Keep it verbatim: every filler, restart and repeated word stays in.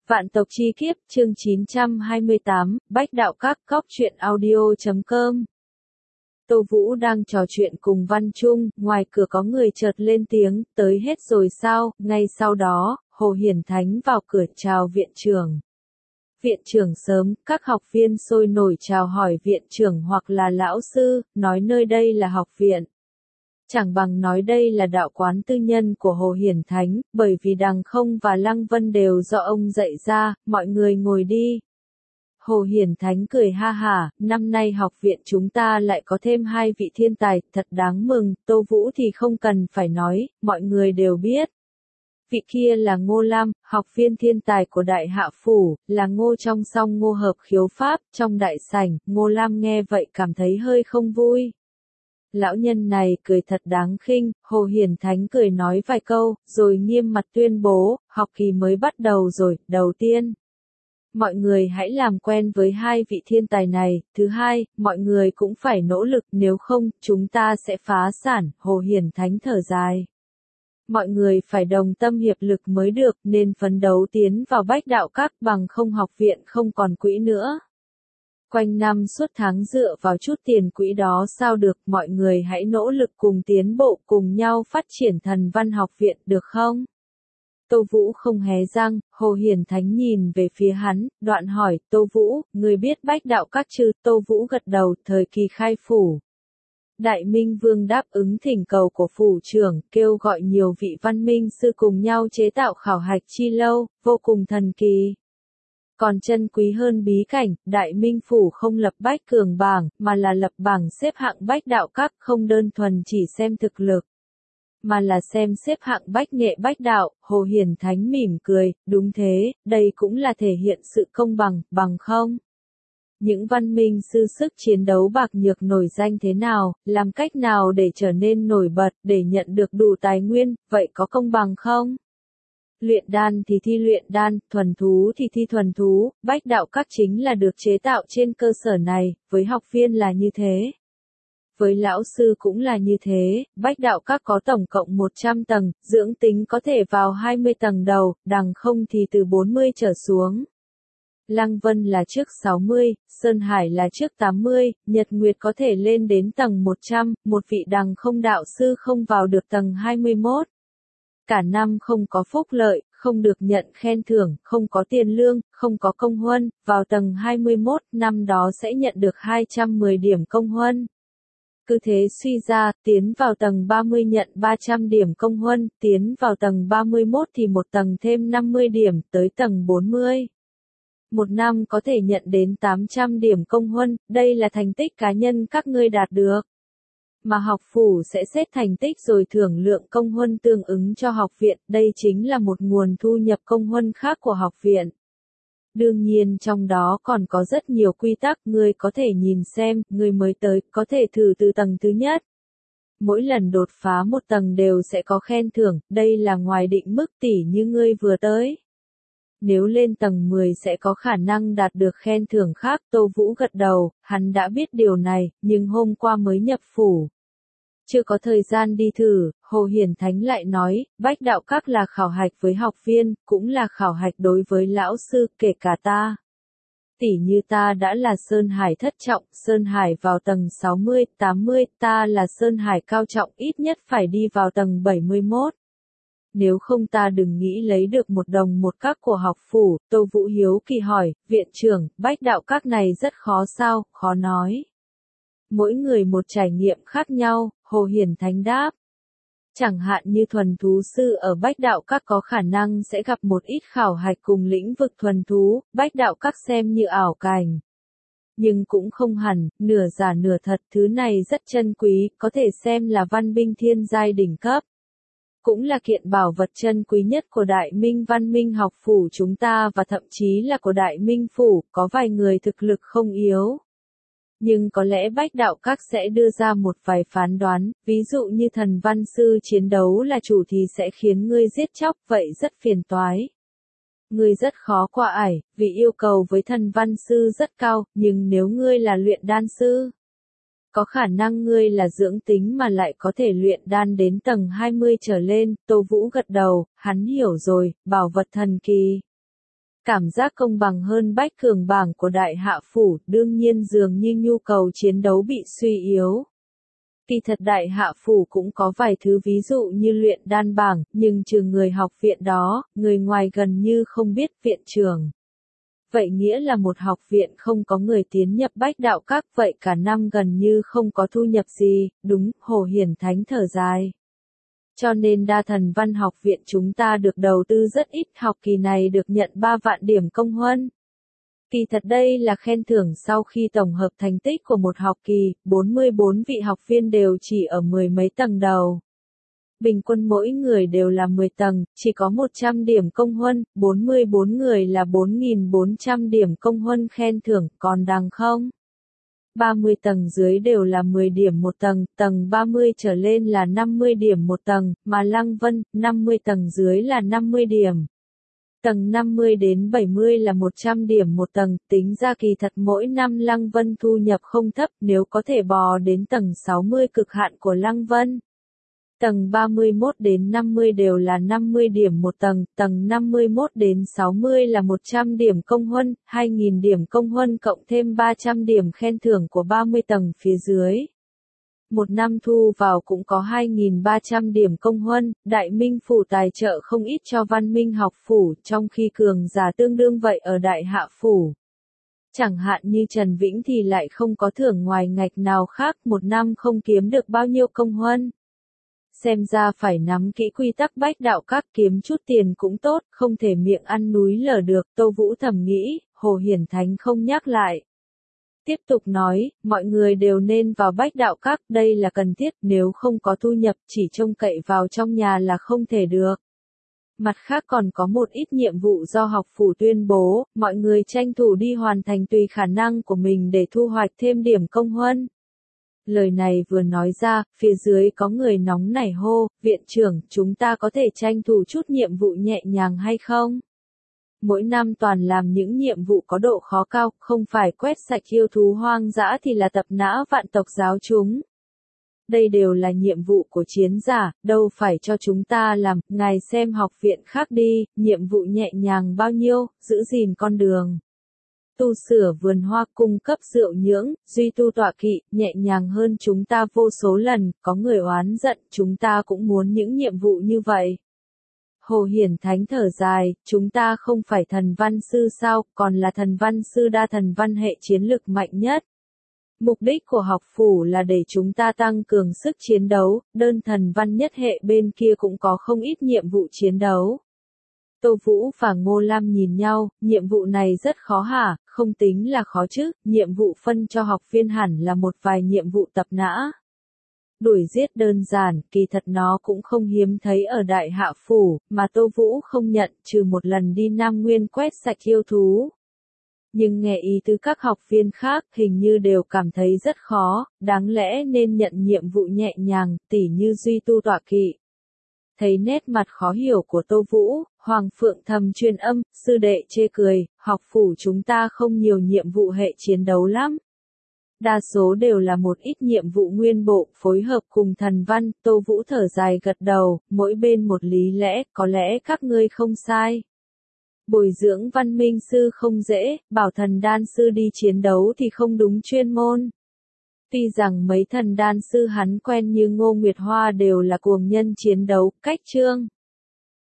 Vạn tộc chi kiếp, chương chín trăm hai mươi tám, Bách đạo các, góc truyện audio chấm com. Tô Vũ đang trò chuyện cùng Văn Trung, ngoài cửa có người chợt lên tiếng, tới hết rồi sao, ngay sau đó, Hồ Hiển Thánh vào cửa chào viện trưởng. Viện trưởng sớm, các học viên sôi nổi chào hỏi viện trưởng hoặc là lão sư, nói nơi đây là học viện. Chẳng bằng nói đây là đạo quán tư nhân của Hồ Hiển Thánh, bởi vì Đằng Không và Lăng Vân đều do ông dạy ra, mọi người ngồi đi. Hồ Hiển Thánh cười ha hả, năm nay học viện chúng ta lại có thêm hai vị thiên tài, thật đáng mừng, Tô Vũ thì không cần phải nói, mọi người đều biết. Vị kia là Ngô Lam, học viên thiên tài của Đại Hạ Phủ, là Ngô trong song Ngô hợp khiếu pháp, trong đại sảnh, Ngô Lam nghe vậy cảm thấy hơi không vui. Lão nhân này cười thật đáng khinh, Hồ Hiển Thánh cười nói vài câu, rồi nghiêm mặt tuyên bố, học kỳ mới bắt đầu rồi, đầu tiên. Mọi người hãy làm quen với hai vị thiên tài này, thứ hai, mọi người cũng phải nỗ lực, nếu không, chúng ta sẽ phá sản, Hồ Hiển Thánh thở dài. Mọi người phải đồng tâm hiệp lực mới được, nên phấn đấu tiến vào Bách đạo các, bằng không học viện không còn quỹ nữa. Quanh năm suốt tháng dựa vào chút tiền quỹ đó sao được, mọi người hãy nỗ lực cùng tiến bộ, cùng nhau phát triển Thần Văn học viện, được không? Tô Vũ không hé răng, Hồ Hiển Thánh nhìn về phía hắn, đoạn hỏi, Tô Vũ, người biết Bách đạo các chứ? Tô Vũ gật đầu, thời kỳ khai phủ. Đại Minh Vương đáp ứng thỉnh cầu của phủ trưởng, kêu gọi nhiều vị văn minh sư cùng nhau chế tạo khảo hạch chi lâu, vô cùng thần kỳ. Còn chân quý hơn bí cảnh, Đại Minh Phủ không lập bách cường bảng, mà là lập bảng xếp hạng bách đạo các, không đơn thuần chỉ xem thực lực, mà là xem xếp hạng bách nghệ bách đạo. Hồ Hiển Thánh mỉm cười, đúng thế, đây cũng là thể hiện sự công bằng, bằng không? Những văn minh sư sức chiến đấu bạc nhược nổi danh thế nào, làm cách nào để trở nên nổi bật, để nhận được đủ tài nguyên, vậy có công bằng không? Luyện đan thì thi luyện đan, thuần thú thì thi thuần thú, bách đạo các chính là được chế tạo trên cơ sở này, với học viên là như thế. Với lão sư cũng là như thế, bách đạo các có tổng cộng một trăm tầng, dưỡng tính có thể vào hai mươi tầng đầu, Đằng Không thì từ bốn mươi trở xuống. Lăng Vân là trước sáu mươi, Sơn Hải là trước tám mươi, Nhật Nguyệt có thể lên đến tầng một trăm, một vị Đằng Không đạo sư không vào được tầng hai mươi mốt. Cả năm không có phúc lợi, không được nhận khen thưởng, không có tiền lương, không có công huân, vào tầng hai mươi mốt năm đó sẽ nhận được hai trăm mười điểm công huân. Cứ thế suy ra, tiến vào tầng ba mươi nhận ba trăm điểm công huân, tiến vào tầng ba mươi mốt thì một tầng thêm năm mươi điểm, tới tầng bốn mươi. Một năm có thể nhận đến tám trăm điểm công huân, đây là thành tích cá nhân các ngươi đạt được. Mà học phủ sẽ xét thành tích rồi thưởng lượng công huân tương ứng cho học viện, đây chính là một nguồn thu nhập công huân khác của học viện. Đương nhiên trong đó còn có rất nhiều quy tắc, ngươi có thể nhìn xem, ngươi mới tới, có thể thử từ tầng thứ nhất. Mỗi lần đột phá một tầng đều sẽ có khen thưởng, đây là ngoài định mức tỷ như ngươi vừa tới. Nếu lên tầng mười sẽ có khả năng đạt được khen thưởng khác, Tô Vũ gật đầu, hắn đã biết điều này, nhưng hôm qua mới nhập phủ. Chưa có thời gian đi thử, Hồ Hiển Thánh lại nói, bách đạo các là khảo hạch với học viên, cũng là khảo hạch đối với lão sư, kể cả ta. Tỷ như ta đã là Sơn Hải thất trọng, Sơn Hải vào tầng sáu mươi, tám mươi, ta là Sơn Hải cao trọng, ít nhất phải đi vào tầng bảy mươi mốt. Nếu không ta đừng nghĩ lấy được một đồng một các của học phủ. Tô Vũ hiếu kỳ hỏi, viện trưởng, bách đạo các này rất khó sao, khó nói. Mỗi người một trải nghiệm khác nhau, Hồ Hiển Thánh đáp. Chẳng hạn như thuần thú sư ở bách đạo các có khả năng sẽ gặp một ít khảo hạch cùng lĩnh vực thuần thú, bách đạo các xem như ảo cảnh. Nhưng cũng không hẳn, nửa giả nửa thật, thứ này rất chân quý, có thể xem là văn binh thiên giai đỉnh cấp. Cũng là kiện bảo vật chân quý nhất của Đại Minh Văn Minh học phủ chúng ta và thậm chí là của Đại Minh Phủ, có vài người thực lực không yếu. Nhưng có lẽ bách đạo các sẽ đưa ra một vài phán đoán, ví dụ như thần văn sư chiến đấu là chủ thì sẽ khiến ngươi giết chóc, vậy rất phiền toái. Ngươi rất khó qua ải, vì yêu cầu với thần văn sư rất cao, nhưng nếu ngươi là luyện đan sư, có khả năng ngươi là dưỡng tính mà lại có thể luyện đan đến tầng hai mươi trở lên. Tô Vũ gật đầu, hắn hiểu rồi, bảo vật thần kỳ. Cảm giác công bằng hơn bách cường bảng của đại hạ phủ, đương nhiên dường như nhu cầu chiến đấu bị suy yếu. Kỳ thật đại hạ phủ cũng có vài thứ ví dụ như luyện đan bảng, nhưng trừ người học viện đó, người ngoài gần như không biết viện trưởng. Vậy nghĩa là một học viện không có người tiến nhập bách đạo các, vậy cả năm gần như không có thu nhập gì, đúng, Hồ Hiển Thánh thở dài. Cho nên đa thần văn học viện chúng ta được đầu tư rất ít, học kỳ này được nhận ba vạn điểm công huân. Kỳ thật đây là khen thưởng sau khi tổng hợp thành tích của một học kỳ, bốn mươi bốn vị học viên đều chỉ ở mười mấy tầng đầu. Bình quân mỗi người đều là mười tầng, chỉ có một trăm điểm công huân, bốn mươi bốn người là bốn nghìn bốn trăm điểm công huân khen thưởng, còn đằng không? ba mươi tầng dưới đều là mười điểm một tầng, tầng ba mươi trở lên là năm mươi điểm một tầng, mà Lăng Vân, năm mươi tầng dưới là năm mươi điểm. Tầng năm mươi đến bảy mươi là một trăm điểm một tầng, tính ra kỳ thật mỗi năm Lăng Vân thu nhập không thấp, nếu có thể bò đến tầng sáu mươi cực hạn của Lăng Vân. Tầng ba mươi mốt đến năm mươi đều là năm mươi điểm một tầng, tầng năm mươi mốt đến sáu mươi là một trăm điểm công huân, hai nghìn điểm công huân cộng thêm ba trăm điểm khen thưởng của ba mươi tầng phía dưới. Một năm thu vào cũng có hai nghìn ba trăm điểm công huân, Đại Minh phủ tài trợ không ít cho Văn Minh học phủ, trong khi cường giả tương đương vậy ở Đại Hạ phủ. Chẳng hạn như Trần Vĩnh thì lại không có thưởng ngoài ngạch nào khác, một năm không kiếm được bao nhiêu công huân. Xem ra phải nắm kỹ quy tắc bách đạo các, kiếm chút tiền cũng tốt, không thể miệng ăn núi lở được, Tô Vũ thầm nghĩ, Hồ Hiển Thánh không nhắc lại. Tiếp tục nói, mọi người đều nên vào bách đạo các, đây là cần thiết, nếu không có thu nhập chỉ trông cậy vào trong nhà là không thể được. Mặt khác còn có một ít nhiệm vụ do học phủ tuyên bố, mọi người tranh thủ đi hoàn thành tùy khả năng của mình để thu hoạch thêm điểm công huân. Lời này vừa nói ra, phía dưới có người nóng nảy hô, viện trưởng, chúng ta có thể tranh thủ chút nhiệm vụ nhẹ nhàng hay không? Mỗi năm toàn làm những nhiệm vụ có độ khó cao, không phải quét sạch yêu thú hoang dã thì là tập nã vạn tộc giáo chúng. Đây đều là nhiệm vụ của chiến giả, đâu phải cho chúng ta làm, ngài xem học viện khác đi, nhiệm vụ nhẹ nhàng bao nhiêu, giữ gìn con đường. Tu sửa vườn hoa, cung cấp rượu nhưỡng, duy tu tọa kỵ, nhẹ nhàng hơn chúng ta vô số lần, có người oán giận, chúng ta cũng muốn những nhiệm vụ như vậy. Hồ Hiển Thánh thở dài, chúng ta không phải thần văn sư sao, còn là thần văn sư đa thần văn hệ chiến lực mạnh nhất. Mục đích của học phủ là để chúng ta tăng cường sức chiến đấu, đơn thần văn nhất hệ bên kia cũng có không ít nhiệm vụ chiến đấu. Tô Vũ và Ngô Lam nhìn nhau, nhiệm vụ này rất khó hả, không tính là khó chứ, nhiệm vụ phân cho học viên hẳn là một vài nhiệm vụ tập nã. Đuổi giết đơn giản, kỳ thật nó cũng không hiếm thấy ở Đại Hạ phủ, mà Tô Vũ không nhận, trừ một lần đi Nam Nguyên quét sạch yêu thú. Nhưng nghe ý tứ các học viên khác, hình như đều cảm thấy rất khó, đáng lẽ nên nhận nhiệm vụ nhẹ nhàng, tỉ như duy tu tọa kỵ. Thấy nét mặt khó hiểu của Tô Vũ, Hoàng Phượng thầm truyền âm, sư đệ chê cười, học phủ chúng ta không nhiều nhiệm vụ hệ chiến đấu lắm. Đa số đều là một ít nhiệm vụ nguyên bộ, phối hợp cùng thần văn, Tô Vũ thở dài gật đầu, mỗi bên một lý lẽ, có lẽ các ngươi không sai. Bồi dưỡng văn minh sư không dễ, bảo thần đan sư đi chiến đấu thì không đúng chuyên môn. Tuy rằng mấy thần đan sư hắn quen như Ngô Nguyệt Hoa đều là cuồng nhân chiến đấu, cách chương.